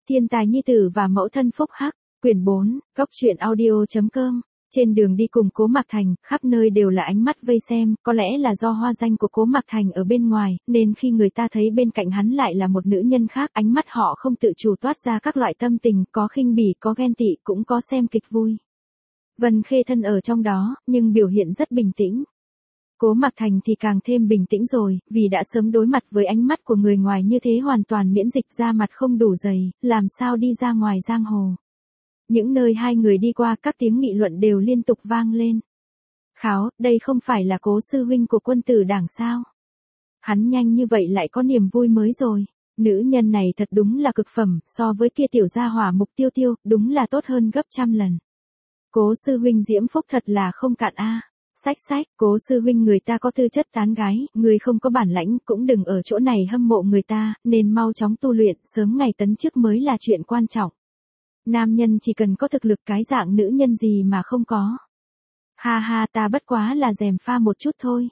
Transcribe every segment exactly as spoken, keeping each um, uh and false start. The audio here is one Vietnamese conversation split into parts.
Thiên tài nhi tử và mẫu thân phúc hắc, quyển bốn, góc truyện audio.com. Trên đường đi cùng Cố Mạc Thành, khắp nơi đều là ánh mắt vây xem, có lẽ là do hoa danh của Cố Mạc Thành ở bên ngoài, nên khi người ta thấy bên cạnh hắn lại là một nữ nhân khác, ánh mắt họ không tự chủ toát ra các loại tâm tình, có khinh bỉ, có ghen tị, cũng có xem kịch vui. Vân Khê thân ở trong đó, nhưng biểu hiện rất bình tĩnh. Cố Mạc Thành thì càng thêm bình tĩnh rồi, vì đã sớm đối mặt với ánh mắt của người ngoài như thế, hoàn toàn miễn dịch, da mặt không đủ dày, làm sao đi ra ngoài giang hồ. Những nơi hai người đi qua, các tiếng nghị luận đều liên tục vang lên. Kháo, đây không phải là Cố sư huynh của Quân Tử Đảng sao? Hắn nhanh như vậy lại có niềm vui mới rồi. Nữ nhân này thật đúng là cực phẩm, so với kia tiểu gia hỏa Mục Tiêu Tiêu, đúng là tốt hơn gấp trăm lần. Cố sư huynh diễm phúc thật là không cạn a. À. Sách sách, Cố sư huynh người ta có tư chất tán gái, người không có bản lãnh, cũng đừng ở chỗ này hâm mộ người ta, nên mau chóng tu luyện, sớm ngày tấn chức mới là chuyện quan trọng. Nam nhân chỉ cần có thực lực, cái dạng nữ nhân gì mà không có. Ha ha, ta bất quá là gièm pha một chút thôi.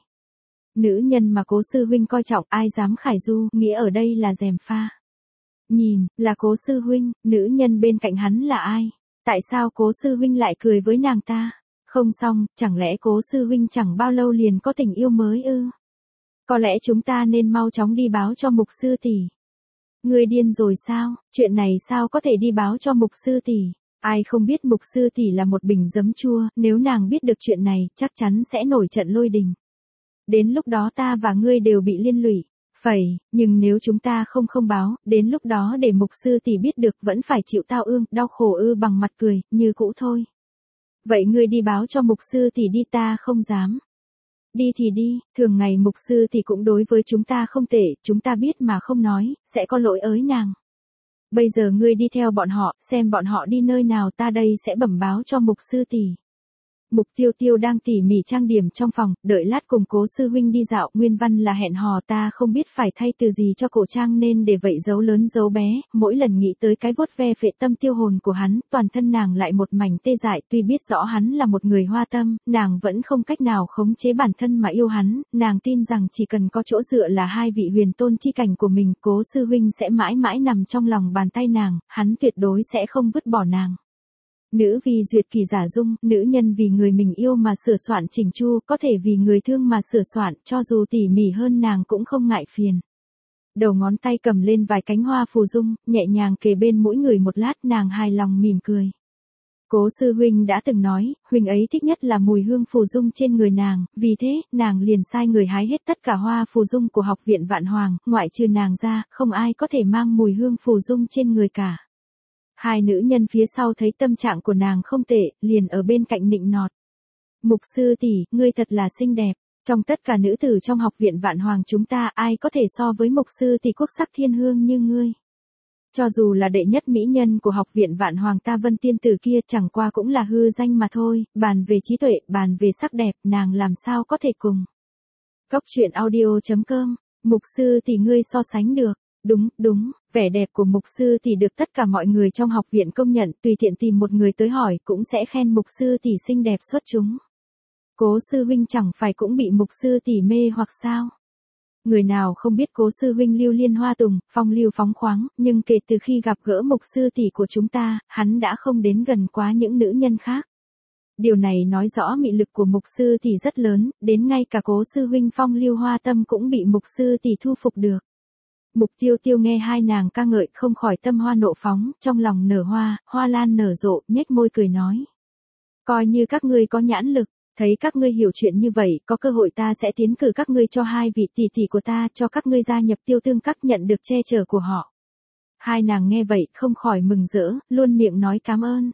Nữ nhân mà Cố sư huynh coi trọng, ai dám khải du, nghĩa ở đây là gièm pha. Nhìn, là Cố sư huynh, nữ nhân bên cạnh hắn là ai? Tại sao Cố sư huynh lại cười với nàng ta? Không xong, chẳng lẽ Cố sư huynh chẳng bao lâu liền có tình yêu mới ư? Có lẽ chúng ta nên mau chóng đi báo cho Mục sư tỷ. Ngươi điên rồi sao, chuyện này sao có thể đi báo cho Mục sư tỷ? Ai không biết Mục sư tỷ là một bình giấm chua, nếu nàng biết được chuyện này, chắc chắn sẽ nổi trận lôi đình. Đến lúc đó ta và ngươi đều bị liên lụy. Phẩy, nhưng nếu chúng ta không không báo, đến lúc đó để Mục sư tỷ biết được vẫn phải chịu tao ương, đau khổ ư? Bằng mặt cười, như cũ thôi. Vậy ngươi đi báo cho Mục sư tỷ đi, ta không dám. Đi thì đi, thường ngày Mục sư tỷ cũng đối với chúng ta không tệ, chúng ta biết mà không nói, sẽ có lỗi ới nàng. Bây giờ ngươi đi theo bọn họ, xem bọn họ đi nơi nào, ta đây sẽ bẩm báo cho Mục sư tỷ. Mục Tiêu Tiêu đang tỉ mỉ trang điểm trong phòng, đợi lát cùng Cố sư huynh đi dạo, nguyên văn là hẹn hò, ta không biết phải thay từ gì cho cổ trang nên để vậy giấu lớn giấu bé, mỗi lần nghĩ tới cái vuốt ve phệ tâm tiêu hồn của hắn, toàn thân nàng lại một mảnh tê dại, tuy biết rõ hắn là một người hoa tâm, nàng vẫn không cách nào khống chế bản thân mà yêu hắn, nàng tin rằng chỉ cần có chỗ dựa là hai vị huyền tôn chi cảnh của mình, Cố sư huynh sẽ mãi mãi nằm trong lòng bàn tay nàng, hắn tuyệt đối sẽ không vứt bỏ nàng. Nữ vì duyệt kỳ giả dung, nữ nhân vì người mình yêu mà sửa soạn chỉnh chu, có thể vì người thương mà sửa soạn, cho dù tỉ mỉ hơn nàng cũng không ngại phiền. Đầu ngón tay cầm lên vài cánh hoa phù dung, nhẹ nhàng kề bên mỗi người một lát, nàng hài lòng mỉm cười. Cố sư huynh đã từng nói, huynh ấy thích nhất là mùi hương phù dung trên người nàng, vì thế, nàng liền sai người hái hết tất cả hoa phù dung của học viện Vạn Hoàng, ngoại trừ nàng ra, không ai có thể mang mùi hương phù dung trên người cả. Hai nữ nhân phía sau thấy tâm trạng của nàng không tệ, liền ở bên cạnh nịnh nọt. Mục sư tỷ, ngươi thật là xinh đẹp, trong tất cả nữ tử trong học viện Vạn Hoàng chúng ta, ai có thể so với Mục sư tỷ quốc sắc thiên hương như ngươi. Cho dù là đệ nhất mỹ nhân của học viện Vạn Hoàng ta Vân tiên tử kia, chẳng qua cũng là hư danh mà thôi, bàn về trí tuệ, bàn về sắc đẹp, nàng làm sao có thể cùng. Góc truyện audio.com, Mục sư tỷ ngươi so sánh được. Đúng, đúng, vẻ đẹp của Mục sư tỷ được tất cả mọi người trong học viện công nhận, tùy tiện tìm một người tới hỏi cũng sẽ khen Mục sư tỷ xinh đẹp xuất chúng. Cố sư huynh chẳng phải cũng bị Mục sư tỷ mê hoặc sao? Người nào không biết Cố sư huynh lưu liên hoa tùng, phong lưu phóng khoáng, nhưng kể từ khi gặp gỡ Mục sư tỷ của chúng ta, hắn đã không đến gần quá những nữ nhân khác. Điều này nói rõ mị lực của Mục sư tỷ rất lớn, đến ngay cả Cố sư huynh phong lưu hoa tâm cũng bị Mục sư tỷ thu phục được. Mục Tiêu Tiêu nghe hai nàng ca ngợi không khỏi tâm hoa nộ phóng, trong lòng nở hoa, hoa lan nở rộ, nhếch môi cười nói. Coi như các ngươi có nhãn lực, thấy các ngươi hiểu chuyện như vậy, có cơ hội ta sẽ tiến cử các ngươi cho hai vị tỷ tỷ của ta, cho các ngươi gia nhập Tiêu Tương Các, nhận được che chở của họ. Hai nàng nghe vậy, không khỏi mừng rỡ, luôn miệng nói cảm ơn.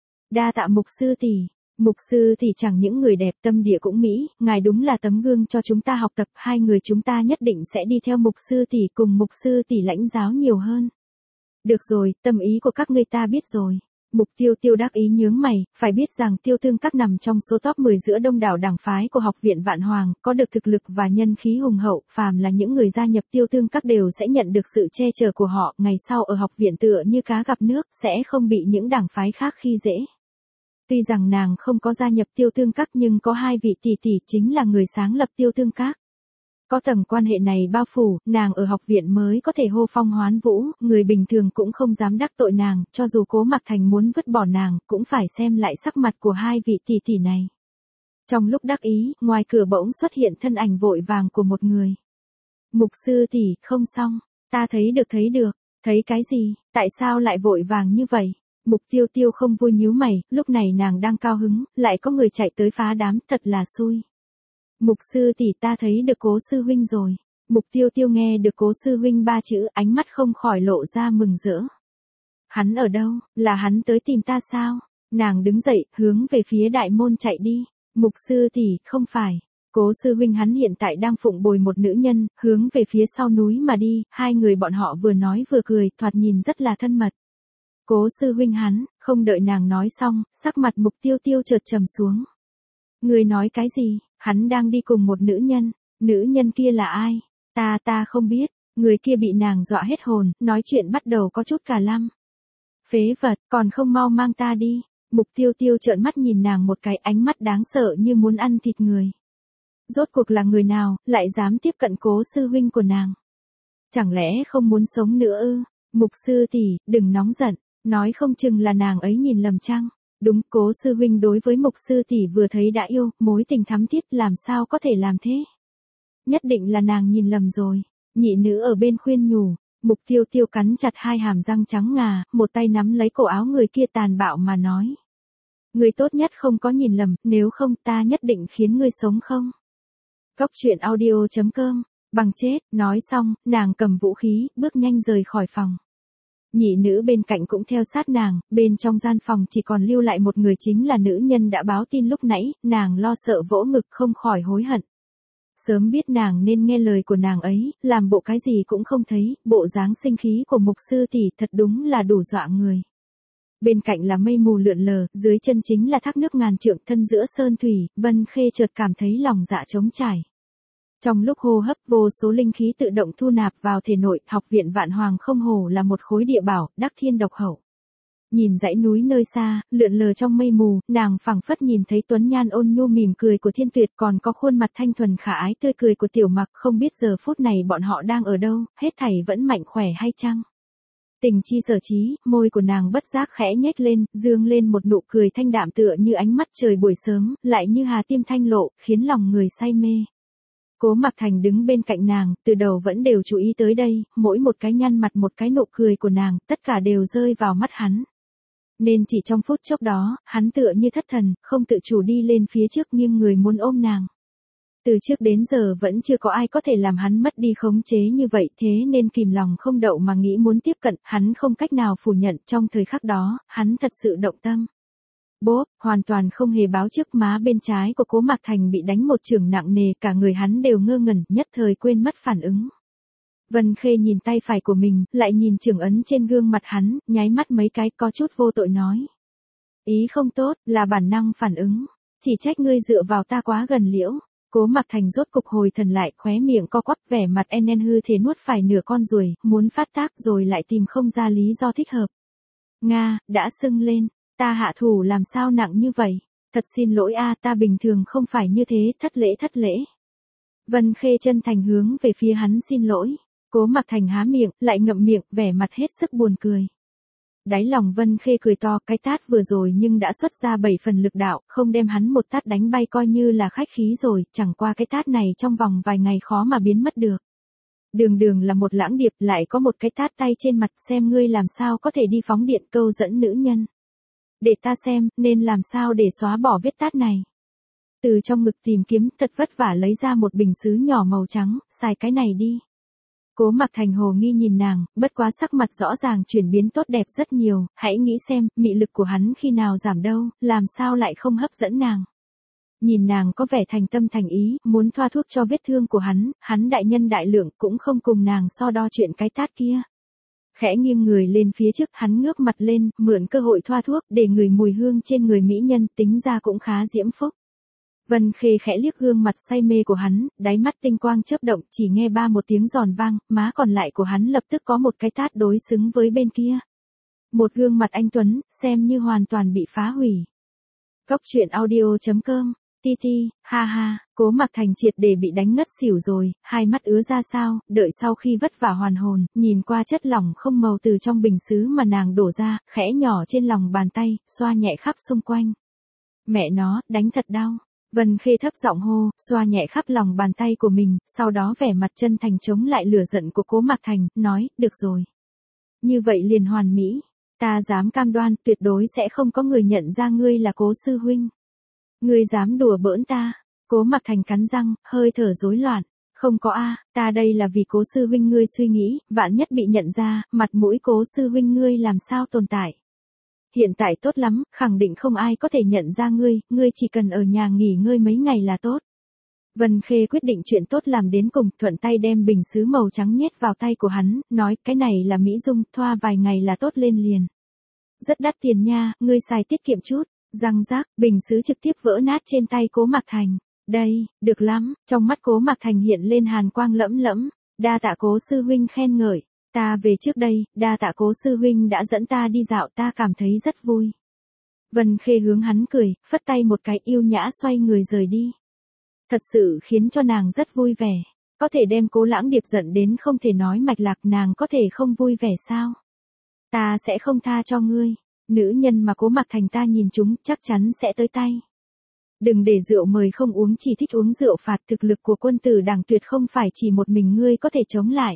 Đa tạ Mục sư tỷ. Mục sư thì chẳng những người đẹp, tâm địa cũng mỹ, ngài đúng là tấm gương cho chúng ta học tập, hai người chúng ta nhất định sẽ đi theo Mục sư tỷ, cùng Mục sư tỷ lãnh giáo nhiều hơn. Được rồi, tâm ý của các ngươi ta biết rồi. Mục Tiêu Tiêu đắc ý nhướng mày, phải biết rằng Tiêu Tương Các nằm trong số top mười giữa đông đảo đảng phái của học viện Vạn Hoàng, có được thực lực và nhân khí hùng hậu, phàm là những người gia nhập Tiêu Tương Các đều sẽ nhận được sự che chở của họ, ngày sau ở học viện tựa như cá gặp nước, sẽ không bị những đảng phái khác khi dễ. Tuy rằng nàng không có gia nhập Tiêu Tương Các nhưng có hai vị tỷ tỷ chính là người sáng lập Tiêu Tương Các. Có tầng quan hệ này bao phủ, nàng ở học viện mới có thể hô phong hoán vũ, người bình thường cũng không dám đắc tội nàng, cho dù Cố Mặc Thành muốn vứt bỏ nàng, cũng phải xem lại sắc mặt của hai vị tỷ tỷ này. Trong lúc đắc ý, ngoài cửa bỗng xuất hiện thân ảnh vội vàng của một người. Mục sư tỷ, không xong, ta thấy được thấy được, thấy cái gì, tại sao lại vội vàng như vậy? Mục Tiêu Tiêu không vui nhíu mày, lúc này nàng đang cao hứng, lại có người chạy tới phá đám, thật là xui. Mục sư tỷ, ta thấy được Cố sư huynh rồi. Mục Tiêu Tiêu nghe được Cố sư huynh ba chữ, ánh mắt không khỏi lộ ra mừng rỡ. Hắn ở đâu, là hắn tới tìm ta sao? Nàng đứng dậy, hướng về phía đại môn chạy đi. Mục sư tỷ, không phải. Cố sư huynh hắn hiện tại đang phụng bồi một nữ nhân, hướng về phía sau núi mà đi, hai người bọn họ vừa nói vừa cười, thoạt nhìn rất là thân mật. Cố sư huynh hắn, không đợi nàng nói xong, sắc mặt Mục Tiêu Tiêu chợt trầm xuống. Người nói cái gì? Hắn đang đi cùng một nữ nhân, nữ nhân kia là ai? Ta ta không biết, người kia bị nàng dọa hết hồn, nói chuyện bắt đầu có chút cả lăm. Phế vật, còn không mau mang ta đi. Mục Tiêu Tiêu trợn mắt nhìn nàng một cái, ánh mắt đáng sợ như muốn ăn thịt người. Rốt cuộc là người nào, lại dám tiếp cận Cố sư huynh của nàng? Chẳng lẽ không muốn sống nữa ư? Mục sư tỷ, đừng nóng giận, nói không chừng là nàng ấy nhìn lầm chăng? Đúng, Cố sư huynh đối với Mục sư tỷ vừa thấy đã yêu, mối tình thắm thiết, làm sao có thể làm thế? Nhất định là nàng nhìn lầm rồi. Nhị nữ ở bên khuyên nhủ. Mục Tiêu Tiêu cắn chặt hai hàm răng trắng ngà, một tay nắm lấy cổ áo người kia tàn bạo mà nói. Người tốt nhất không có nhìn lầm, nếu không ta nhất định khiến ngươi sống không. Cốc truyện audio chấm com, bằng chết, nói xong, nàng cầm vũ khí, bước nhanh rời khỏi phòng. Nhị nữ bên cạnh cũng theo sát nàng, bên trong gian phòng chỉ còn lưu lại một người, chính là nữ nhân đã báo tin lúc nãy, nàng lo sợ vỗ ngực không khỏi hối hận. Sớm biết nàng nên nghe lời của nàng ấy, làm bộ cái gì cũng không thấy, bộ dáng sinh khí của Mục sư tỷ thật đúng là đủ dọa người. Bên cạnh là mây mù lượn lờ, dưới chân chính là thác nước ngàn trượng, thân giữa sơn thủy, Vân Khê chợt cảm thấy lòng dạ trống trải. Trong lúc hô hấp, vô số linh khí tự động thu nạp vào thể nội, học viện Vạn Hoàng không hổ là một khối địa bảo, đắc thiên độc hậu. Nhìn dãy núi nơi xa, lượn lờ trong mây mù, nàng phảng phất nhìn thấy tuấn nhan ôn nhu mỉm cười của Thiên Tuyệt, còn có khuôn mặt thanh thuần khả ái tươi cười của Tiểu Mặc, không biết giờ phút này bọn họ đang ở đâu, hết thảy vẫn mạnh khỏe hay chăng? Tình chi sở trí, môi của nàng bất giác khẽ nhếch lên, dương lên một nụ cười thanh đạm tựa như ánh mắt trời buổi sớm, lại như hà tim thanh lộ, khiến lòng người say mê. Cố Mặc Thành đứng bên cạnh nàng, từ đầu vẫn đều chú ý tới đây, mỗi một cái nhăn mặt một cái nụ cười của nàng, tất cả đều rơi vào mắt hắn. Nên chỉ trong phút chốc đó, hắn tựa như thất thần, không tự chủ đi lên phía trước nghiêng người muốn ôm nàng. Từ trước đến giờ vẫn chưa có ai có thể làm hắn mất đi khống chế như vậy, thế nên kìm lòng không đậu mà nghĩ muốn tiếp cận, hắn không cách nào phủ nhận, trong thời khắc đó, hắn thật sự động tâm. Bốp, hoàn toàn không hề báo trước, má bên trái của Cố Mặc Thành bị đánh một chưởng nặng nề, cả người hắn đều ngơ ngẩn, nhất thời quên mất phản ứng. Vân Khê nhìn tay phải của mình, lại nhìn chưởng ấn trên gương mặt hắn, nháy mắt mấy cái, có chút vô tội nói. Ý không tốt, là bản năng phản ứng, chỉ trách ngươi dựa vào ta quá gần liễu. Cố Mặc Thành rốt cục hồi thần lại, khóe miệng co quắp, vẻ mặt enen hư thế nuốt phải nửa con ruồi, muốn phát tác rồi lại tìm không ra lý do thích hợp. Nga, đã sưng lên, ta hạ thủ làm sao nặng như vậy? Thật xin lỗi a, ta bình thường không phải như thế, thất lễ thất lễ. Vân Khê chân thành hướng về phía hắn xin lỗi. Cố Mặc Thành há miệng, lại ngậm miệng, vẻ mặt hết sức buồn cười. Đáy lòng Vân Khê cười to, cái tát vừa rồi nhưng đã xuất ra bảy phần lực đạo, không đem hắn một tát đánh bay coi như là khách khí rồi, chẳng qua cái tát này trong vòng vài ngày khó mà biến mất được. Đường đường là một lãng điệp, lại có một cái tát tay trên mặt, xem ngươi làm sao có thể đi phóng điện câu dẫn nữ nhân. Để ta xem, nên làm sao để xóa bỏ vết tát này. Từ trong ngực tìm kiếm, thật vất vả lấy ra một bình sứ nhỏ màu trắng, xài cái này đi. Cố Mặc Thành hồ nghi nhìn nàng, bất quá sắc mặt rõ ràng chuyển biến tốt đẹp rất nhiều, hãy nghĩ xem, mị lực của hắn khi nào giảm đâu, làm sao lại không hấp dẫn nàng. Nhìn nàng có vẻ thành tâm thành ý, muốn thoa thuốc cho vết thương của hắn, hắn đại nhân đại lượng cũng không cùng nàng so đo chuyện cái tát kia. Khẽ nghiêng người lên phía trước, hắn ngước mặt lên, mượn cơ hội thoa thuốc, để người mùi hương trên người mỹ nhân, tính ra cũng khá diễm phúc. Vân Khê khẽ liếc gương mặt say mê của hắn, đáy mắt tinh quang chớp động, chỉ nghe ba một tiếng giòn vang, má còn lại của hắn lập tức có một cái tát đối xứng với bên kia. Một gương mặt anh tuấn, xem như hoàn toàn bị phá hủy. Cốc truyện audio chấm com Ti ti, ha ha, Cố Mặc Thành triệt để bị đánh ngất xỉu rồi, hai mắt ứa ra sao, đợi sau khi vất vả hoàn hồn, nhìn qua chất lỏng không màu từ trong bình sứ mà nàng đổ ra, khẽ nhỏ trên lòng bàn tay, xoa nhẹ khắp xung quanh. Mẹ nó, đánh thật đau. Vân Khê thấp giọng hô, xoa nhẹ khắp lòng bàn tay của mình, sau đó vẻ mặt chân thành chống lại lửa giận của Cố Mặc Thành, nói, được rồi. Như vậy liền hoàn mỹ, ta dám cam đoan, tuyệt đối sẽ không có người nhận ra ngươi là Cố sư huynh. Ngươi dám đùa bỡn ta? Cố Mặc Thành cắn răng, hơi thở rối loạn. Không có a, ta đây là vì Cố sư huynh ngươi suy nghĩ, vạn nhất bị nhận ra, mặt mũi Cố sư huynh ngươi làm sao tồn tại. Hiện tại tốt lắm, khẳng định không ai có thể nhận ra ngươi, ngươi chỉ cần ở nhà nghỉ ngơi mấy ngày là tốt. Vân Khê quyết định chuyện tốt làm đến cùng, thuận tay đem bình sứ màu trắng nhét vào tay của hắn, nói, cái này là mỹ dung, thoa vài ngày là tốt lên liền. Rất đắt tiền nha, ngươi xài tiết kiệm chút. Răng rác, bình sứ trực tiếp vỡ nát trên tay Cố Mặc Thành. Đây, được lắm, trong mắt Cố Mặc Thành hiện lên hàn quang lẫm lẫm. Đa tạ Cố sư huynh khen ngợi. Ta về trước đây, đa tạ Cố sư huynh đã dẫn ta đi dạo, ta cảm thấy rất vui. Vân Khê hướng hắn cười, phất tay một cái, yêu nhã xoay người rời đi. Thật sự khiến cho nàng rất vui vẻ. Có thể đem Cố Lãng Điệp giận đến không thể nói mạch lạc, nàng có thể không vui vẻ sao? Ta sẽ không tha cho ngươi. Nữ nhân mà Cố Mặc Thành ta nhìn chúng chắc chắn sẽ tới tay. Đừng để rượu mời không uống, chỉ thích uống rượu phạt, thực lực của quân tử đảng tuyệt không phải chỉ một mình ngươi có thể chống lại.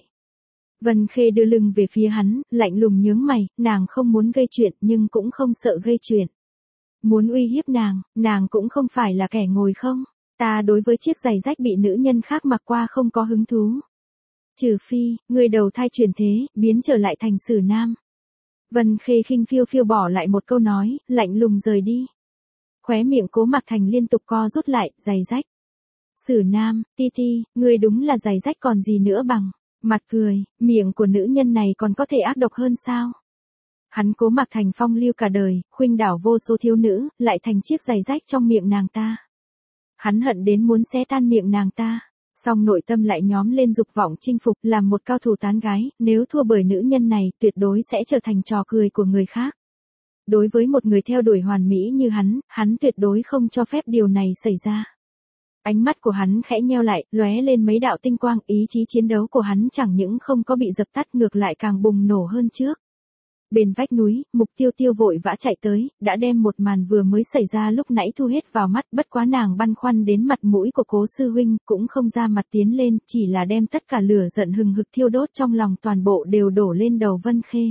Vân Khê đưa lưng về phía hắn, lạnh lùng nhướng mày, nàng không muốn gây chuyện nhưng cũng không sợ gây chuyện. Muốn uy hiếp nàng, nàng cũng không phải là kẻ ngồi không. Ta đối với chiếc giày rách bị nữ nhân khác mặc qua không có hứng thú. Trừ phi, ngươi đầu thai chuyển thế, biến trở lại thành Sử Nam. Vân Khê khinh phiêu phiêu bỏ lại một câu nói, lạnh lùng rời đi. Khóe miệng Cố Mặc Thành liên tục co rút lại, giày rách. Sử Nam, ti ti, ngươi đúng là giày rách còn gì nữa bằng. Mặt cười, miệng của nữ nhân này còn có thể ác độc hơn sao? Hắn Cố Mặc Thành phong lưu cả đời, khuynh đảo vô số thiếu nữ, lại thành chiếc giày rách trong miệng nàng ta. Hắn hận đến muốn xé tan miệng nàng ta. Song nội tâm lại nhóm lên dục vọng chinh phục, làm một cao thủ tán gái, nếu thua bởi nữ nhân này, tuyệt đối sẽ trở thành trò cười của người khác. Đối với một người theo đuổi hoàn mỹ như hắn, hắn tuyệt đối không cho phép điều này xảy ra. Ánh mắt của hắn khẽ nheo lại, lóe lên mấy đạo tinh quang, ý chí chiến đấu của hắn chẳng những không có bị dập tắt, ngược lại càng bùng nổ hơn trước. Bên vách núi, Mục Tiêu Tiêu vội vã chạy tới, đã đem một màn vừa mới xảy ra lúc nãy thu hết vào mắt, bất quá nàng băn khoăn đến mặt mũi của Cố sư huynh, cũng không ra mặt tiến lên, chỉ là đem tất cả lửa giận hừng hực thiêu đốt trong lòng toàn bộ đều đổ lên đầu Vân Khê.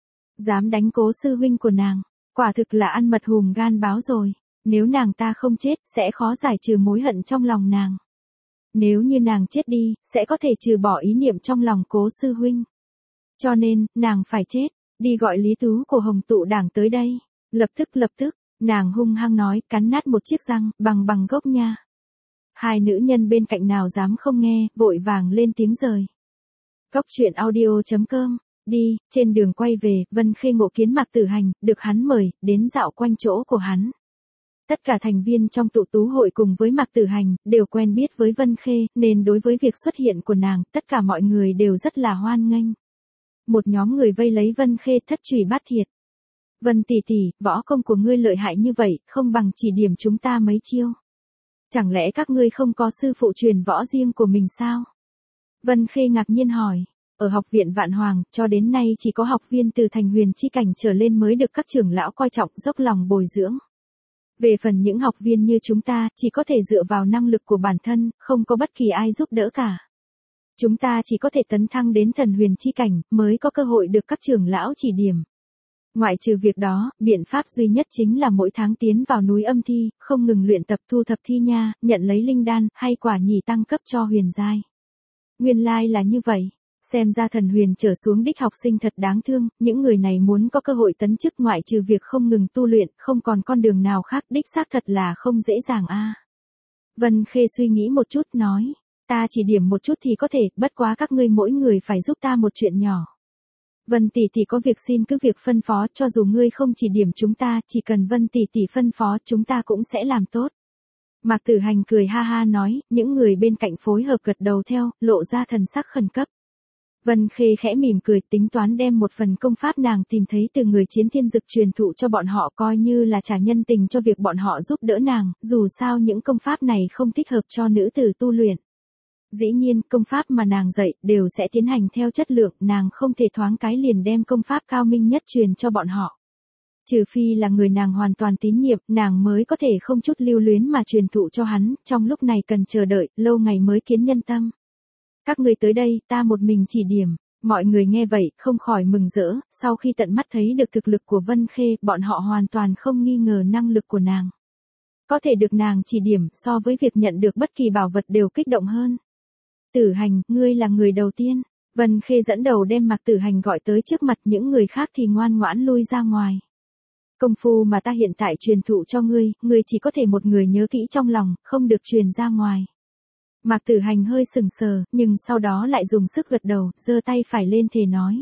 Dám đánh Cố sư huynh của nàng, quả thực là ăn mật hùm gan báo rồi, nếu nàng ta không chết, sẽ khó giải trừ mối hận trong lòng nàng. Nếu như nàng chết đi, sẽ có thể trừ bỏ ý niệm trong lòng Cố sư huynh. Cho nên, nàng phải chết. Đi gọi Lý Tú của Hồng Tụ Đảng tới đây. Lập tức lập tức, nàng hung hăng nói, cắn nát một chiếc răng, bằng bằng gốc nha. Hai nữ nhân bên cạnh nào dám không nghe, vội vàng lên tiếng rời. Cốc truyện audio chấm com, đi, trên đường quay về, Vân Khê ngộ kiến Mạc Tử Hành, được hắn mời, đến dạo quanh chỗ của hắn. Tất cả thành viên trong tụ tú hội cùng với Mạc Tử Hành, đều quen biết với Vân Khê, nên đối với việc xuất hiện của nàng, tất cả mọi người đều rất là hoan nghênh. Một nhóm người vây lấy Vân Khê, thất trùy bát thiệt. Vân tỷ tỷ, võ công của ngươi lợi hại như vậy, không bằng chỉ điểm chúng ta mấy chiêu. Chẳng lẽ các ngươi không có sư phụ truyền võ riêng của mình sao? Vân Khê ngạc nhiên hỏi. Ở học viện Vạn Hoàng, cho đến nay chỉ có học viên từ thành huyền chi cảnh trở lên mới được các trưởng lão coi trọng, dốc lòng bồi dưỡng. Về phần những học viên như chúng ta, chỉ có thể dựa vào năng lực của bản thân, không có bất kỳ ai giúp đỡ cả. Chúng ta chỉ có thể tấn thăng đến thần huyền chi cảnh, mới có cơ hội được các trưởng lão chỉ điểm. Ngoại trừ việc đó, biện pháp duy nhất chính là mỗi tháng tiến vào núi âm thi, không ngừng luyện tập thu thập thi nha, nhận lấy linh đan, hay quả nhì tăng cấp cho huyền giai. Nguyên lai là như vậy. Xem ra thần huyền trở xuống đích học sinh thật đáng thương, những người này muốn có cơ hội tấn chức ngoại trừ việc không ngừng tu luyện, không còn con đường nào khác, đích xác thật là không dễ dàng a. Vân Khê suy nghĩ một chút nói. Ta chỉ điểm một chút thì có thể, bất quá các ngươi mỗi người phải giúp ta một chuyện nhỏ. Vân tỷ tỷ có việc xin cứ việc phân phó, cho dù ngươi không chỉ điểm chúng ta, chỉ cần Vân tỷ tỷ phân phó chúng ta cũng sẽ làm tốt. Mạc Tử Hành cười ha ha nói, những người bên cạnh phối hợp gật đầu theo, lộ ra thần sắc khẩn cấp. Vân Khê khẽ mỉm cười, tính toán đem một phần công pháp nàng tìm thấy từ người chiến thiên dực truyền thụ cho bọn họ, coi như là trả nhân tình cho việc bọn họ giúp đỡ nàng, dù sao những công pháp này không thích hợp cho nữ tử tu luyện. Dĩ nhiên, công pháp mà nàng dạy đều sẽ tiến hành theo chất lượng, nàng không thể thoáng cái liền đem công pháp cao minh nhất truyền cho bọn họ. Trừ phi là người nàng hoàn toàn tín nhiệm, nàng mới có thể không chút lưu luyến mà truyền thụ cho hắn, trong lúc này cần chờ đợi, lâu ngày mới kiến nhân tâm. Các người tới đây, ta một mình chỉ điểm. Mọi người nghe vậy, không khỏi mừng rỡ, sau khi tận mắt thấy được thực lực của Vân Khê, bọn họ hoàn toàn không nghi ngờ năng lực của nàng. Có thể được nàng chỉ điểm, so với việc nhận được bất kỳ bảo vật đều kích động hơn. Tử Hành, ngươi là người đầu tiên. Vân Khê dẫn đầu đem Mạc Tử Hành gọi tới trước mặt, những người khác thì ngoan ngoãn lui ra ngoài. Công phu mà ta hiện tại truyền thụ cho ngươi, ngươi chỉ có thể một người nhớ kỹ trong lòng, không được truyền ra ngoài. Mạc Tử Hành hơi sừng sờ, nhưng sau đó lại dùng sức gật đầu, giơ tay phải lên thề nói.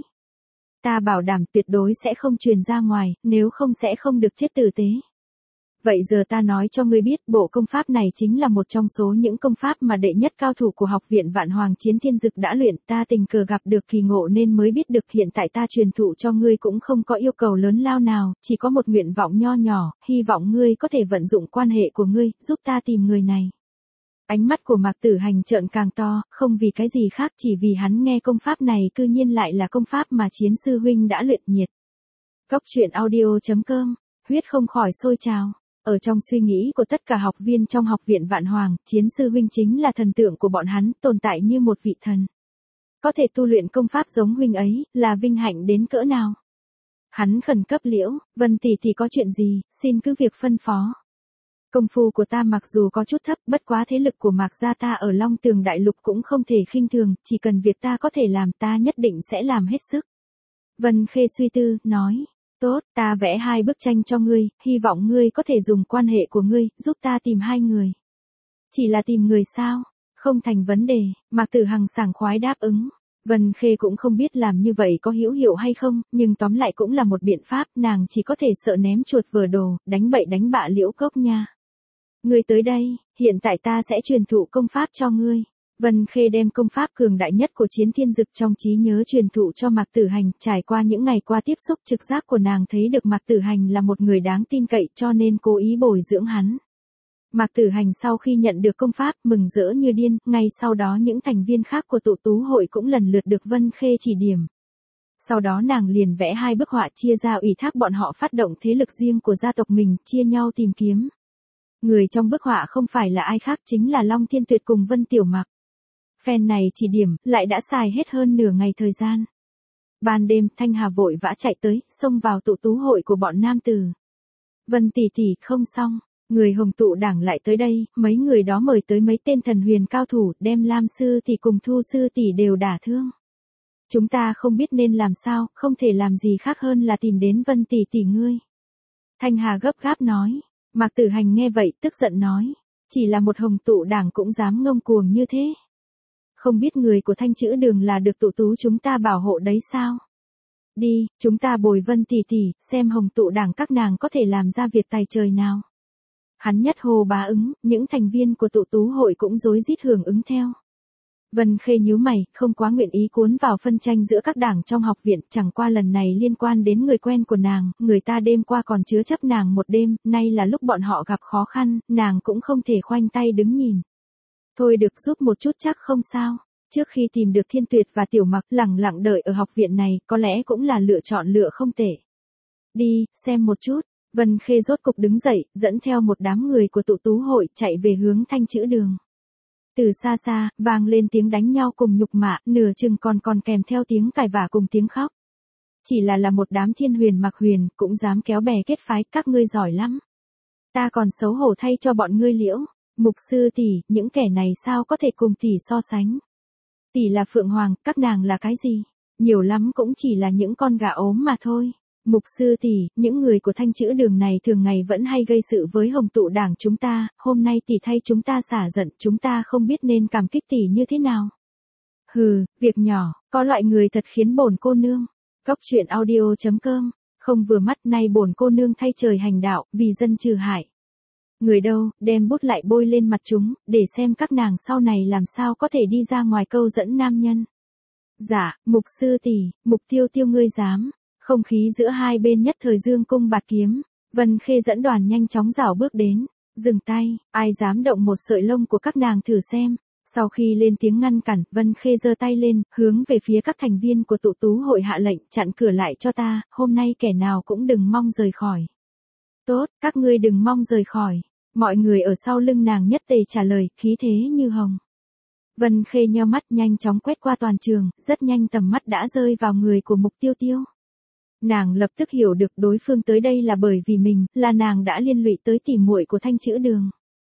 Ta bảo đảm tuyệt đối sẽ không truyền ra ngoài, nếu không sẽ không được chết tử tế. Vậy giờ ta nói cho ngươi biết, bộ công pháp này chính là một trong số những công pháp mà đệ nhất cao thủ của học viện Vạn Hoàng Chiến Thiên Dực đã luyện, ta tình cờ gặp được kỳ ngộ nên mới biết được, hiện tại ta truyền thụ cho ngươi cũng không có yêu cầu lớn lao nào, chỉ có một nguyện vọng nho nhỏ, hy vọng ngươi có thể vận dụng quan hệ của ngươi, giúp ta tìm người này. Ánh mắt của Mạc Tử Hành trợn càng to, không vì cái gì khác, chỉ vì hắn nghe công pháp này cư nhiên lại là công pháp mà Chiến sư huynh đã luyện nhiệt. Cốc truyện audio chấm com, huyết không khỏi sôi trào. Ở trong suy nghĩ của tất cả học viên trong học viện Vạn Hoàng, Chiến sư huynh chính là thần tượng của bọn hắn, tồn tại như một vị thần. Có thể tu luyện công pháp giống huynh ấy, là vinh hạnh đến cỡ nào. Hắn khẩn cấp liễu, Vân tỷ tỷ có chuyện gì, xin cứ việc phân phó. Công phu của ta mặc dù có chút thấp, bất quá thế lực của Mạc gia ta ở Long Tường Đại Lục cũng không thể khinh thường, chỉ cần việc ta có thể làm, ta nhất định sẽ làm hết sức. Vân Khê suy tư, nói, tốt, ta vẽ hai bức tranh cho ngươi, hy vọng ngươi có thể dùng quan hệ của ngươi, giúp ta tìm hai người. Chỉ là tìm người sao? Không thành vấn đề, Mạc Tử Hằng sảng khoái đáp ứng. Vân Khê cũng không biết làm như vậy có hữu hiệu hay không, nhưng tóm lại cũng là một biện pháp, nàng chỉ có thể sợ ném chuột vờ đồ, đánh bậy đánh bạ Liễu Cốc nha. Ngươi tới đây, hiện tại ta sẽ truyền thụ công pháp cho ngươi. Vân Khê đem công pháp cường đại nhất của Chiến Thiên Dực trong trí nhớ truyền thụ cho Mạc Tử Hành, trải qua những ngày qua tiếp xúc trực giác của nàng thấy được Mạc Tử Hành là một người đáng tin cậy cho nên cố ý bồi dưỡng hắn. Mạc Tử Hành sau khi nhận được công pháp mừng rỡ như điên, ngay sau đó những thành viên khác của tụ tú hội cũng lần lượt được Vân Khê chỉ điểm. Sau đó nàng liền vẽ hai bức họa chia ra ủy thác bọn họ phát động thế lực riêng của gia tộc mình, chia nhau tìm kiếm. Người trong bức họa không phải là ai khác chính là Long Thiên Tuyệt cùng Vân Tiểu Mặc. Phen này chỉ điểm, lại đã xài hết hơn nửa ngày thời gian. Ban đêm, Thanh Hà vội vã chạy tới, xông vào tụ tú hội của bọn nam tử. Vân tỷ tỷ, không xong, người Hồng tụ đảng lại tới đây, mấy người đó mời tới mấy tên thần huyền cao thủ, đem Lam sư tỷ cùng Thu sư tỷ đều đả thương. Chúng ta không biết nên làm sao, không thể làm gì khác hơn là tìm đến Vân tỷ tỷ ngươi. Thanh Hà gấp gáp nói. Mạc Tử Hành nghe vậy, tức giận nói, chỉ là một Hồng tụ đảng cũng dám ngông cuồng như thế. Không biết người của Thanh Chữ Đường là được tụ tú chúng ta bảo hộ đấy sao? Đi, chúng ta bồi Vân tỷ tỷ, xem Hồng tụ đảng các nàng có thể làm ra việc tài trời nào. Hắn nhất hồ bá ứng, những thành viên của tụ tú hội cũng rối rít hưởng ứng theo. Vân Khê nhíu mày, không quá nguyện ý cuốn vào phân tranh giữa các đảng trong học viện, chẳng qua lần này liên quan đến người quen của nàng, người ta đêm qua còn chứa chấp nàng một đêm, nay là lúc bọn họ gặp khó khăn, nàng cũng không thể khoanh tay đứng nhìn. Thôi được, giúp một chút chắc không sao, trước khi tìm được Thiên Tuyệt và Tiểu Mặc lẳng lặng đợi ở học viện này, có lẽ cũng là lựa chọn lựa không tệ. Đi, xem một chút, Vân Khê rốt cục đứng dậy, dẫn theo một đám người của tụ tú hội, chạy về hướng Thanh Chữ Đường. Từ xa xa, vang lên tiếng đánh nhau cùng nhục mạ, nửa chừng còn còn kèm theo tiếng cãi vả cùng tiếng khóc. Chỉ là là một đám thiên huyền mặc huyền, cũng dám kéo bè kết phái, các ngươi giỏi lắm. Ta còn xấu hổ thay cho bọn ngươi Liễu. Mục sư tỷ, những kẻ này sao có thể cùng tỷ so sánh. Tỷ là Phượng Hoàng, các nàng là cái gì? Nhiều lắm cũng chỉ là những con gà ốm mà thôi. Mục sư tỷ, những người của Thanh Chữ Đường này thường ngày vẫn hay gây sự với Hồng tụ đảng chúng ta, hôm nay tỷ thay chúng ta xả giận, chúng ta không biết nên cảm kích tỷ như thế nào. Hừ, việc nhỏ, có loại người thật khiến bổn cô nương. Cốc truyện audio chấm com, không vừa mắt, nay bổn cô nương thay trời hành đạo, vì dân trừ hại. Người đâu, đem bút lại bôi lên mặt chúng, để xem các nàng sau này làm sao có thể đi ra ngoài câu dẫn nam nhân. Dạ, Mục sư tỷ, Mục Tiêu Tiêu ngươi dám. Không khí giữa hai bên nhất thời dương cung bạt kiếm. Vân Khê dẫn đoàn nhanh chóng rảo bước đến. Dừng tay, ai dám động một sợi lông của các nàng thử xem. Sau khi lên tiếng ngăn cản, Vân Khê giơ tay lên, hướng về phía các thành viên của tụ tú hội hạ lệnh, chặn cửa lại cho ta, hôm nay kẻ nào cũng đừng mong rời khỏi. Tốt, các ngươi đừng mong rời khỏi. Mọi người ở sau lưng nàng nhất tề trả lời, khí thế như hồng. Vân Khê nheo mắt nhanh chóng quét qua toàn trường, rất nhanh tầm mắt đã rơi vào người của Mục Tiêu Tiêu. Nàng lập tức hiểu được đối phương tới đây là bởi vì mình, là nàng đã liên lụy tới tỉ muội của Thanh Chữ Đường.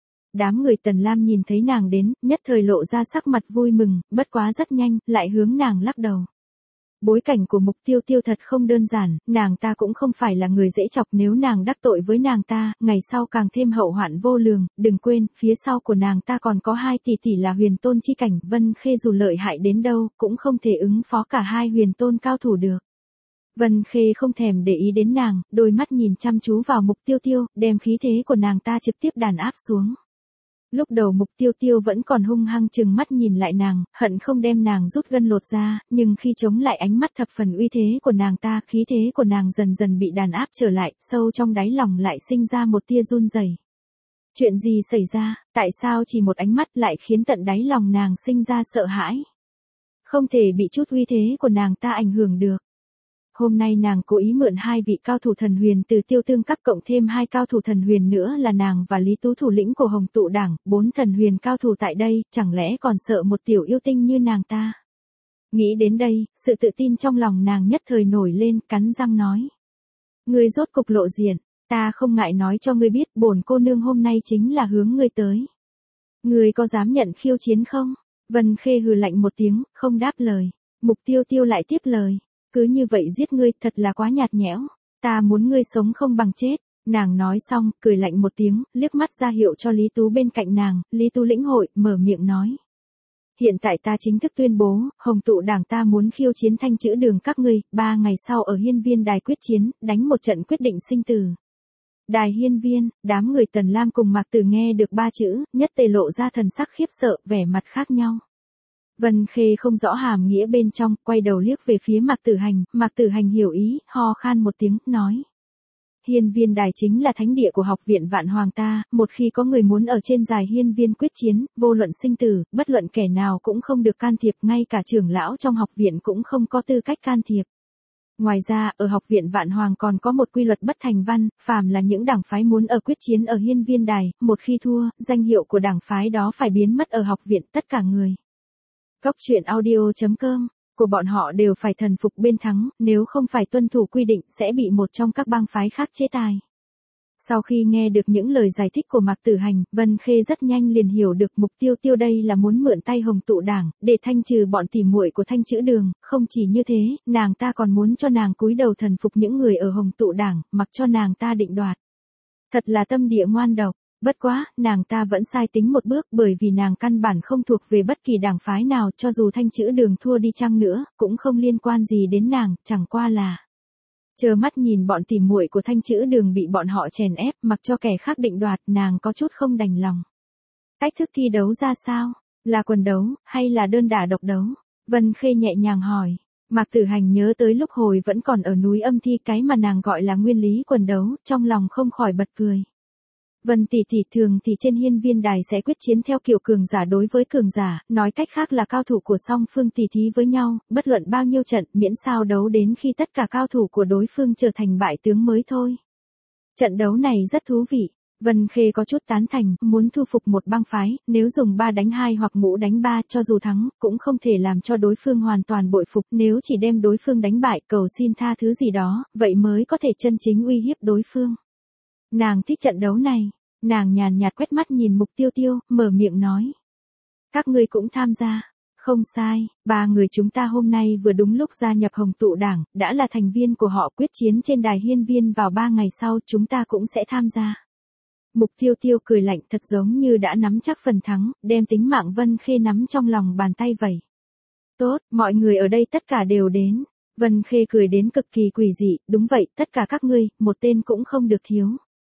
Đám người Tần Lam nhìn thấy nàng đến, nhất thời lộ ra sắc mặt vui mừng, bất quá rất nhanh, lại hướng nàng lắc đầu. Bối cảnh của Mục Tiêu Tiêu thật không đơn giản, nàng ta cũng không phải là người dễ chọc, nếu nàng đắc tội với nàng ta, ngày sau càng thêm hậu hoạn vô lường, đừng quên, phía sau của nàng ta còn có hai tỷ tỷ là huyền tôn chi cảnh, Vân Khê dù lợi hại đến đâu, cũng không thể ứng phó cả hai huyền tôn cao thủ được. Vân Khê không thèm để ý đến nàng, đôi mắt nhìn chăm chú vào Mục Tiêu Tiêu, đem khí thế của nàng ta trực tiếp đàn áp xuống. Lúc đầu Mục Tiêu Tiêu vẫn còn hung hăng chừng mắt nhìn lại nàng, hận không đem nàng rút gân lột ra, nhưng khi chống lại ánh mắt thập phần uy thế của nàng ta, khí thế của nàng dần dần bị đàn áp trở lại, sâu trong đáy lòng lại sinh ra một tia run rẩy. Chuyện gì xảy ra, tại sao chỉ một ánh mắt lại khiến tận đáy lòng nàng sinh ra sợ hãi? Không thể bị chút uy thế của nàng ta ảnh hưởng được. Hôm nay nàng cố ý mượn hai vị cao thủ thần huyền từ Tiêu Tương Các cộng thêm hai cao thủ thần huyền nữa là nàng và Lý Tú thủ lĩnh của Hồng Tụ Đảng, bốn thần huyền cao thủ tại đây, chẳng lẽ còn sợ một tiểu yêu tinh như nàng ta? Nghĩ đến đây, sự tự tin trong lòng nàng nhất thời nổi lên, cắn răng nói. Ngươi rốt cục lộ diện, ta không ngại nói cho ngươi biết, bổn cô nương hôm nay chính là hướng ngươi tới. Ngươi có dám nhận khiêu chiến không? Vân Khê hừ lạnh một tiếng, không đáp lời. Mục Tiêu Tiêu lại tiếp lời. Cứ như vậy giết ngươi, thật là quá nhạt nhẽo. Ta muốn ngươi sống không bằng chết. Nàng nói xong, cười lạnh một tiếng, liếc mắt ra hiệu cho Lý Tú bên cạnh nàng, Lý Tú lĩnh hội, mở miệng nói. Hiện tại ta chính thức tuyên bố, Hồng Tụ Đảng ta muốn khiêu chiến Thanh Chữ Đường các ngươi, ba ngày sau ở Hiên Viên Đài quyết chiến, đánh một trận quyết định sinh tử. Đài Hiên Viên, đám người Tần Lam cùng Mạc Tử nghe được ba chữ, nhất tề lộ ra thần sắc khiếp sợ, vẻ mặt khác nhau. Vân Khê không rõ hàm nghĩa bên trong, quay đầu liếc về phía Mạc Tử Hành, Mạc Tử Hành hiểu ý, ho khan một tiếng, nói. Hiên Viên Đài chính là thánh địa của học viện Vạn Hoàng ta, một khi có người muốn ở trên đài Hiên Viên quyết chiến, vô luận sinh tử, bất luận kẻ nào cũng không được can thiệp, ngay cả trưởng lão trong học viện cũng không có tư cách can thiệp. Ngoài ra, ở học viện Vạn Hoàng còn có một quy luật bất thành văn, phàm là những đảng phái muốn ở quyết chiến ở Hiên Viên Đài, một khi thua, danh hiệu của đảng phái đó phải biến mất ở học viện, tất cả người. Cốc truyện audio chấm com của bọn họ đều phải thần phục bên thắng, nếu không phải tuân thủ quy định sẽ bị một trong các bang phái khác chế tài. Sau khi nghe được những lời giải thích của Mạc Tử Hành, Vân Khê rất nhanh liền hiểu được Mục Tiêu Tiêu đây là muốn mượn tay Hồng Tụ Đảng, để thanh trừ bọn tỉ muội của Thanh Chữ Đường, không chỉ như thế, nàng ta còn muốn cho nàng cúi đầu thần phục những người ở Hồng Tụ Đảng, mặc cho nàng ta định đoạt. Thật là tâm địa ngoan độc. Bất quá, nàng ta vẫn sai tính một bước bởi vì nàng căn bản không thuộc về bất kỳ đảng phái nào, cho dù Thanh Chữ Đường thua đi chăng nữa, cũng không liên quan gì đến nàng, chẳng qua là chờ mắt nhìn bọn tỉ muội của Thanh Chữ Đường bị bọn họ chèn ép, mặc cho kẻ khác định đoạt, nàng có chút không đành lòng. Cách thức thi đấu ra sao? Là quần đấu, hay là đơn đả độc đấu? Vân Khê nhẹ nhàng hỏi. Mạc Tử Hành nhớ tới lúc hồi vẫn còn ở núi Âm Thi, cái mà nàng gọi là nguyên lý quần đấu, trong lòng không khỏi bật cười. Vân tỷ tỷ, thường thì trên Hiên Viên Đài sẽ quyết chiến theo kiểu cường giả đối với cường giả, nói cách khác là cao thủ của song phương tỷ thí với nhau, bất luận bao nhiêu trận, miễn sao đấu đến khi tất cả cao thủ của đối phương trở thành bại tướng mới thôi. Trận đấu này rất thú vị. Vân Khê có chút tán thành, muốn thu phục một bang phái, nếu dùng ba đánh hai hoặc ngũ đánh ba, cho dù thắng, cũng không thể làm cho đối phương hoàn toàn bội phục, nếu chỉ đem đối phương đánh bại, cầu xin tha thứ gì đó, vậy mới có thể chân chính uy hiếp đối phương. Nàng thích trận đấu này. Nàng nhàn nhạt quét mắt nhìn Mục Tiêu Tiêu, mở miệng nói. Các ngươi cũng tham gia. Không sai, ba người chúng ta hôm nay vừa đúng lúc gia nhập Hồng Tụ Đảng, đã là thành viên của họ, quyết chiến trên đài Hiên Viên vào ba ngày sau chúng ta cũng sẽ tham gia. Mục Tiêu Tiêu cười lạnh, thật giống như đã nắm chắc phần thắng, đem tính mạng Vân Khê nắm trong lòng bàn tay vậy. Tốt, mọi người ở đây tất cả đều đến. Vân Khê cười đến cực kỳ quỷ dị, đúng vậy, tất cả các ngươi, một tên cũng không được thiếu.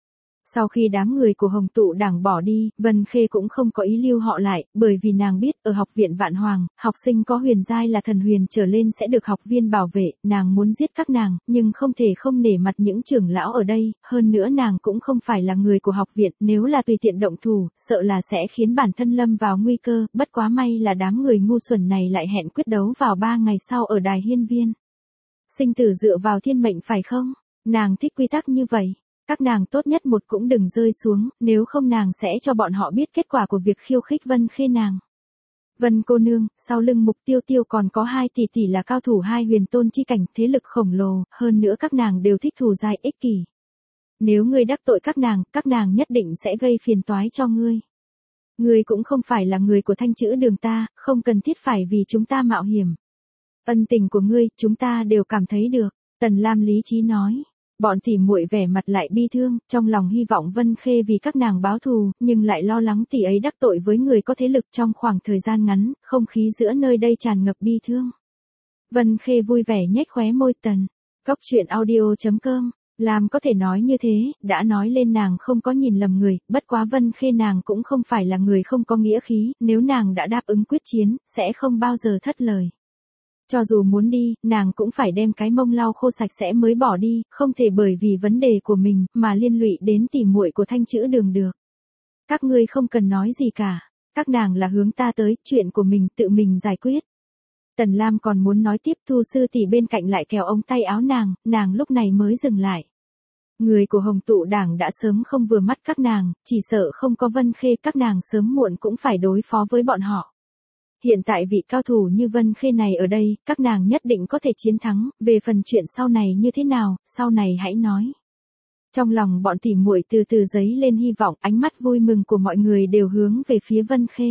Sau khi đám người của Hồng Tụ Đảng bỏ đi, Vân Khê cũng không có ý lưu họ lại, bởi vì nàng biết ở học viện Vạn Hoàng, học sinh có huyền giai là thần huyền trở lên sẽ được học viên bảo vệ, nàng muốn giết các nàng, nhưng không thể không nể mặt những trưởng lão ở đây, hơn nữa nàng cũng không phải là người của học viện, nếu là tùy tiện động thủ, sợ là sẽ khiến bản thân lâm vào nguy cơ, bất quá may là đám người ngu xuẩn này lại hẹn quyết đấu vào ba ngày sau ở đài hiên viên. Sinh tử dựa vào thiên mệnh phải không? Nàng thích quy tắc như vậy. Các nàng tốt nhất một cũng đừng rơi xuống, nếu không nàng sẽ cho bọn họ biết kết quả của việc khiêu khích Vân Khê nàng. Vân cô nương, sau lưng Mục Tiêu Tiêu còn có hai tỷ tỷ là cao thủ hai huyền tôn chi cảnh, thế lực khổng lồ, hơn nữa các nàng đều thích thù dai ích kỷ. Nếu ngươi đắc tội các nàng, các nàng nhất định sẽ gây phiền toái cho ngươi. Ngươi cũng không phải là người của Thanh Chữ Đường ta, không cần thiết phải vì chúng ta mạo hiểm. Ân tình của ngươi, chúng ta đều cảm thấy được, Tần Lam lý trí nói. Bọn tỉ muội vẻ mặt lại bi thương, trong lòng hy vọng Vân Khê vì các nàng báo thù, nhưng lại lo lắng tỷ ấy đắc tội với người có thế lực trong khoảng thời gian ngắn, không khí giữa nơi đây tràn ngập bi thương. Vân Khê vui vẻ nhếch khóe môi tần. Cốc truyện audio chấm com, làm có thể nói như thế, đã nói lên nàng không có nhìn lầm người, bất quá Vân Khê nàng cũng không phải là người không có nghĩa khí, nếu nàng đã đáp ứng quyết chiến, sẽ không bao giờ thất lời. Cho dù muốn đi, nàng cũng phải đem cái mông lau khô sạch sẽ mới bỏ đi, không thể bởi vì vấn đề của mình, mà liên lụy đến tỉ muội của Thanh Chữ Đường được. Các ngươi không cần nói gì cả, các nàng là hướng ta tới, chuyện của mình tự mình giải quyết. Tần Lam còn muốn nói tiếp, Thu sư tỷ bên cạnh lại kéo ống tay áo nàng, nàng lúc này mới dừng lại. Người của Hồng Tụ Đảng đã sớm không vừa mắt các nàng, chỉ sợ không có Vân Khê các nàng sớm muộn cũng phải đối phó với bọn họ. Hiện tại vị cao thủ như Vân Khê này ở đây, các nàng nhất định có thể chiến thắng, về phần chuyện sau này như thế nào, sau này hãy nói. Trong lòng bọn tỉ muội từ từ dấy lên hy vọng, ánh mắt vui mừng của mọi người đều hướng về phía Vân Khê.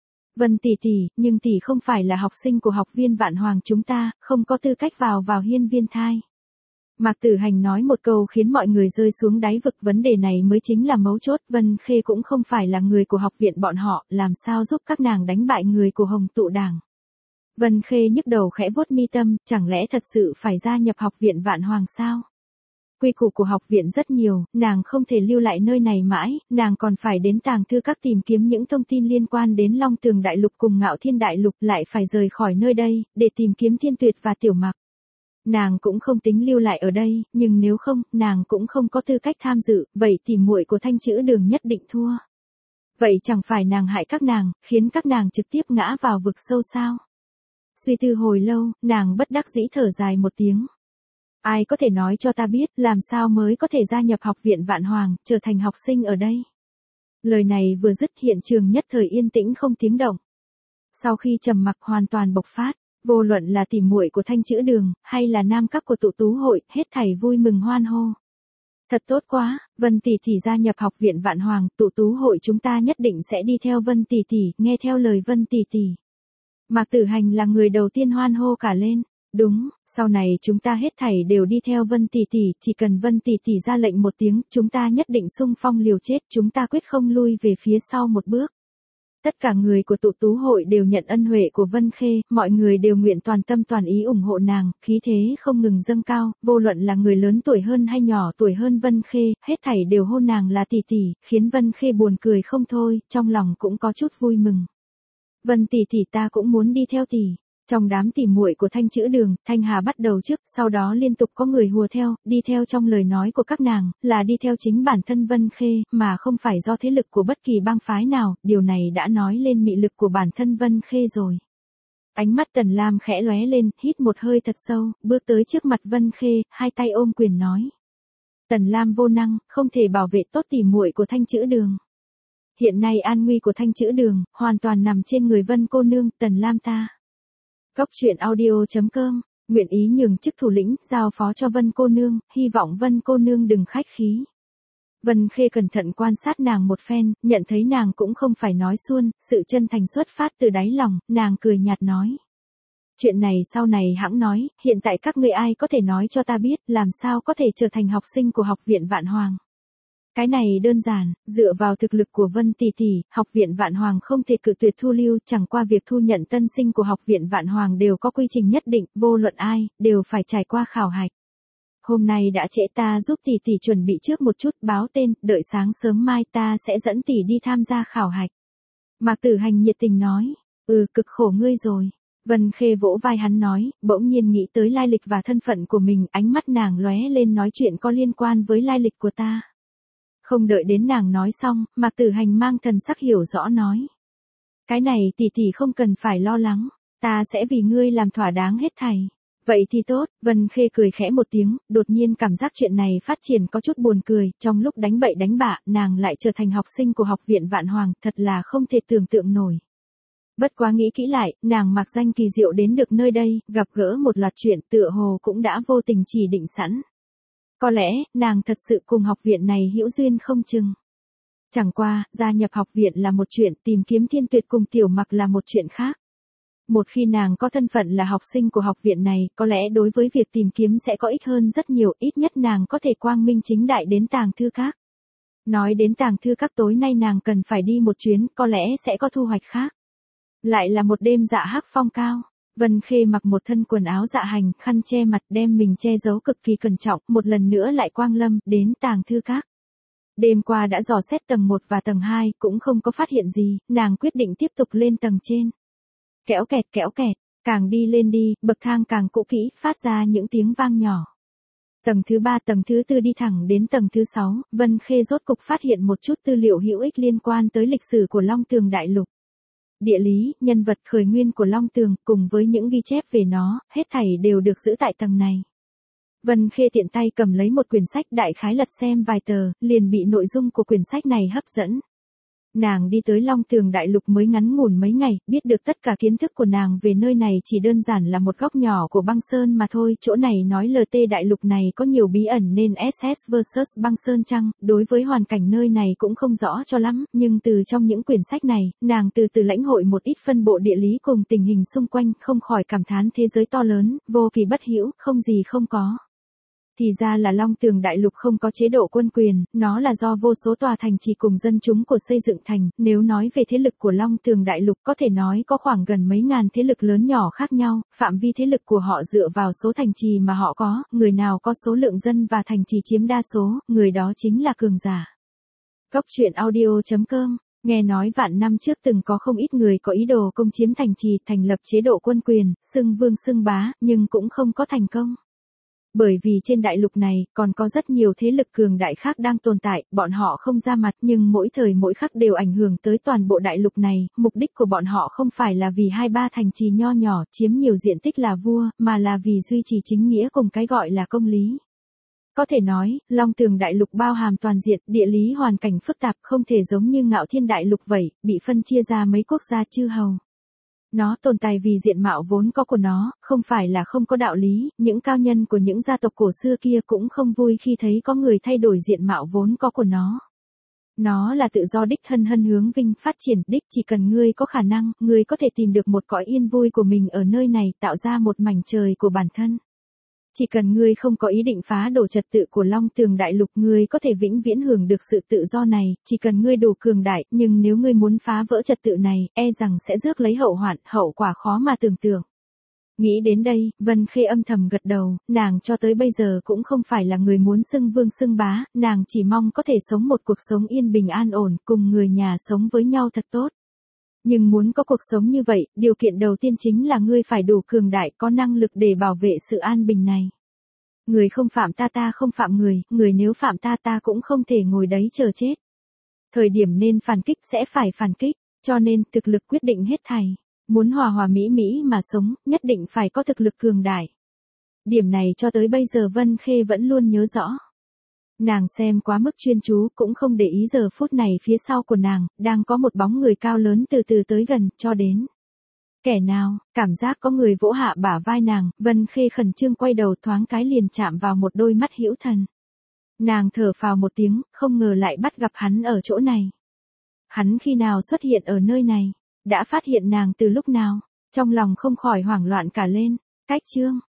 Vân tỷ tỷ, nhưng tỷ không phải là học sinh của học viên Vạn Hoàng chúng ta, không có tư cách vào vào hiên viên thai. Mạc Tử Hành nói một câu khiến mọi người rơi xuống đáy vực, vấn đề này mới chính là mấu chốt, Vân Khê cũng không phải là người của học viện bọn họ, làm sao giúp các nàng đánh bại người của Hồng Tụ Đảng. Vân Khê nhức đầu khẽ vuốt mi tâm, chẳng lẽ thật sự phải gia nhập học viện Vạn Hoàng sao? Quy củ của học viện rất nhiều, nàng không thể lưu lại nơi này mãi, nàng còn phải đến tàng thư các tìm kiếm những thông tin liên quan đến Long Tường Đại Lục cùng Ngạo Thiên Đại Lục, lại phải rời khỏi nơi đây, để tìm kiếm Thiên Tuyệt và Tiểu Mặc. Nàng cũng không tính lưu lại ở đây, nhưng nếu không, nàng cũng không có tư cách tham dự, vậy tỉ muội của Thanh Chữ Đường nhất định thua. Vậy chẳng phải nàng hại các nàng, khiến các nàng trực tiếp ngã vào vực sâu sao? Suy tư hồi lâu, nàng bất đắc dĩ thở dài một tiếng. Ai có thể nói cho ta biết, làm sao mới có thể gia nhập học viện Vạn Hoàng, trở thành học sinh ở đây? Lời này vừa dứt, hiện trường nhất thời yên tĩnh không tiếng động. Sau khi trầm mặc hoàn toàn bộc phát, vô luận là tỉ muội của Thanh Chữ Đường, hay là nam các của tụ tú hội, hết thảy vui mừng hoan hô. Thật tốt quá, Vân tỷ tỷ gia nhập học viện Vạn Hoàng, tụ tú hội chúng ta nhất định sẽ đi theo Vân tỷ tỷ, nghe theo lời Vân tỷ tỷ. Mạc Tử Hành là người đầu tiên hoan hô cả lên. Đúng, sau này chúng ta hết thảy đều đi theo Vân tỷ tỷ, chỉ cần Vân tỷ tỷ ra lệnh một tiếng, chúng ta nhất định xung phong liều chết, chúng ta quyết không lui về phía sau một bước. Tất cả người của tụ tú hội đều nhận ân huệ của Vân Khê, mọi người đều nguyện toàn tâm toàn ý ủng hộ nàng, khí thế không ngừng dâng cao, vô luận là người lớn tuổi hơn hay nhỏ tuổi hơn Vân Khê, hết thảy đều hôn nàng là tỷ tỷ, khiến Vân Khê buồn cười không thôi, trong lòng cũng có chút vui mừng. Vân tỷ tỷ ta cũng muốn đi theo tỷ. Trong đám tỉ muội của Thanh Chữ Đường, Thanh Hà bắt đầu trước, sau đó liên tục có người hùa theo, đi theo trong lời nói của các nàng, là đi theo chính bản thân Vân Khê, mà không phải do thế lực của bất kỳ bang phái nào, điều này đã nói lên mị lực của bản thân Vân Khê rồi. Ánh mắt Tần Lam khẽ lóe lên, hít một hơi thật sâu, bước tới trước mặt Vân Khê, hai tay ôm quyền nói. Tần Lam vô năng, không thể bảo vệ tốt tỉ muội của Thanh Chữ Đường. Hiện nay an nguy của Thanh Chữ Đường, hoàn toàn nằm trên người Vân cô nương, Tần Lam ta. Cốc truyện audio chấm com, nguyện ý nhường chức thủ lĩnh, giao phó cho Vân cô nương, hy vọng Vân cô nương đừng khách khí. Vân Khê cẩn thận quan sát nàng một phen, nhận thấy nàng cũng không phải nói suông, sự chân thành xuất phát từ đáy lòng, nàng cười nhạt nói. Chuyện này sau này hãng nói, hiện tại các ngươi ai có thể nói cho ta biết, làm sao có thể trở thành học sinh của học viện Vạn Hoàng. Cái này đơn giản, dựa vào thực lực của Vân tỷ tỷ, học viện Vạn Hoàng không thể cự tuyệt thu lưu, chẳng qua việc thu nhận tân sinh của học viện Vạn Hoàng đều có quy trình nhất định, vô luận ai, đều phải trải qua khảo hạch. hôm nay đã trễ, ta giúp tỷ tỷ chuẩn bị trước một chút, báo tên, đợi sáng sớm mai ta sẽ dẫn tỷ đi tham gia khảo hạch. Mạc Tử Hành nhiệt tình nói, ừ, cực khổ ngươi rồi. Vân Khê vỗ vai hắn nói, bỗng nhiên nghĩ tới lai lịch và thân phận của mình, ánh mắt nàng lóe lên, nói chuyện có liên quan với lai lịch của ta. Không đợi đến nàng nói xong, Mạc Tử Hành mang thần sắc hiểu rõ nói. Cái này tỷ tỷ không cần phải lo lắng, ta sẽ vì ngươi làm thỏa đáng hết thảy. Vậy thì tốt, Vân Khê cười khẽ một tiếng, đột nhiên cảm giác chuyện này phát triển có chút buồn cười, trong lúc đánh bậy đánh bạ, nàng lại trở thành học sinh của học viện Vạn Hoàng, thật là không thể tưởng tượng nổi. Bất quá nghĩ kỹ lại, nàng mặc danh kỳ diệu đến được nơi đây, gặp gỡ một loạt chuyện tựa hồ cũng đã vô tình chỉ định sẵn. Có lẽ, nàng thật sự cùng học viện này hữu duyên không chừng. Chẳng qua, gia nhập học viện là một chuyện, tìm kiếm Thiên Tuyệt cùng Tiểu Mặc là một chuyện khác. Một khi nàng có thân phận là học sinh của học viện này, có lẽ đối với việc tìm kiếm sẽ có ích hơn rất nhiều, ít nhất nàng có thể quang minh chính đại đến tàng thư các. Nói đến tàng thư các, tối nay nàng cần phải đi một chuyến, có lẽ sẽ có thu hoạch khác. Lại là một đêm dạ hắc phong cao. Vân Khê mặc một thân quần áo dạ hành, khăn che mặt, đem mình che giấu cực kỳ cẩn trọng, một lần nữa lại quang lâm, đến tàng thư các. Đêm qua đã dò xét tầng một và tầng hai, cũng không có phát hiện gì, nàng quyết định tiếp tục lên tầng trên. Kéo kẹt kéo kẹt, càng đi lên đi, bậc thang càng cũ kỹ, phát ra những tiếng vang nhỏ. Tầng thứ ba, tầng thứ tư đi thẳng đến tầng thứ sáu, Vân Khê rốt cục phát hiện một chút tư liệu hữu ích liên quan tới lịch sử của Long Tường Đại Lục. Địa lý, nhân vật khởi nguyên của Long Tường, cùng với những ghi chép về nó, hết thảy đều được giữ tại tầng này. Vân Khê tiện tay cầm lấy một quyển sách, đại khái lật xem vài tờ, liền bị nội dung của quyển sách này hấp dẫn. Nàng đi tới Long Tường Đại Lục mới ngắn ngủn mấy ngày, biết được tất cả kiến thức của nàng về nơi này chỉ đơn giản là một góc nhỏ của băng sơn mà thôi, chỗ này nói lờ tê Đại Lục này có nhiều bí ẩn nên ét ét versus băng sơn chăng, đối với hoàn cảnh nơi này cũng không rõ cho lắm, nhưng từ trong những quyển sách này, nàng từ từ lãnh hội một ít phân bộ địa lý cùng tình hình xung quanh, không khỏi cảm thán thế giới to lớn, vô kỳ bất hữu, không gì không có. Thì ra là Long Tường Đại Lục không có chế độ quân quyền, nó là do vô số tòa thành trì cùng dân chúng của xây dựng thành, nếu nói về thế lực của Long Tường Đại Lục có thể nói có khoảng gần mấy ngàn thế lực lớn nhỏ khác nhau, phạm vi thế lực của họ dựa vào số thành trì mà họ có, người nào có số lượng dân và thành trì chiếm đa số, người đó chính là cường giả. Góc truyện audio chấm com, nghe nói vạn năm trước từng có không ít người có ý đồ công chiếm thành trì, thành lập chế độ quân quyền, xưng vương xưng bá, nhưng cũng không có thành công. Bởi vì trên đại lục này, còn có rất nhiều thế lực cường đại khác đang tồn tại, bọn họ không ra mặt nhưng mỗi thời mỗi khắc đều ảnh hưởng tới toàn bộ đại lục này, mục đích của bọn họ không phải là vì hai ba thành trì nho nhỏ, chiếm nhiều diện tích là vua, mà là vì duy trì chính nghĩa cùng cái gọi là công lý. Có thể nói, Long Tường Đại Lục bao hàm toàn diện, địa lý hoàn cảnh phức tạp, không thể giống như Ngạo Thiên Đại Lục vậy, bị phân chia ra mấy quốc gia chư hầu. Nó tồn tại vì diện mạo vốn có của nó, không phải là không có đạo lý, những cao nhân của những gia tộc cổ xưa kia cũng không vui khi thấy có người thay đổi diện mạo vốn có của nó. Nó là tự do đích thân hân hướng vinh phát triển, đích chỉ cần ngươi có khả năng, ngươi có thể tìm được một cõi yên vui của mình ở nơi này, tạo ra một mảnh trời của bản thân. Chỉ cần ngươi không có ý định phá đổ trật tự của Long Tường Đại Lục, ngươi có thể vĩnh viễn hưởng được sự tự do này, chỉ cần ngươi đủ cường đại, nhưng nếu ngươi muốn phá vỡ trật tự này, e rằng sẽ rước lấy hậu hoạn, hậu quả khó mà tưởng tượng. Nghĩ đến đây, Vân Khê âm thầm gật đầu, nàng cho tới bây giờ cũng không phải là người muốn xưng vương xưng bá, nàng chỉ mong có thể sống một cuộc sống yên bình an ổn, cùng người nhà sống với nhau thật tốt. Nhưng muốn có cuộc sống như vậy, điều kiện đầu tiên chính là ngươi phải đủ cường đại, có năng lực để bảo vệ sự an bình này. Người không phạm ta ta không phạm người, người nếu phạm ta ta cũng không thể ngồi đấy chờ chết. Thời điểm nên phản kích sẽ phải phản kích, cho nên thực lực quyết định hết thảy. Muốn hòa hòa mỹ mỹ mà sống, nhất định phải có thực lực cường đại. Điểm này cho tới bây giờ Vân Khê vẫn luôn nhớ rõ. Nàng xem quá mức chuyên chú, cũng không để ý giờ phút này phía sau của nàng, đang có một bóng người cao lớn từ từ tới gần, cho đến. Kẻ nào, cảm giác có người vỗ hạ bả vai nàng, Vân Khê khẩn trương quay đầu, thoáng cái liền chạm vào một đôi mắt hữu thần. Nàng thở phào một tiếng, không ngờ lại bắt gặp hắn ở chỗ này. Hắn khi nào xuất hiện ở nơi này, đã phát hiện nàng từ lúc nào, trong lòng không khỏi hoảng loạn cả lên. Cách chương,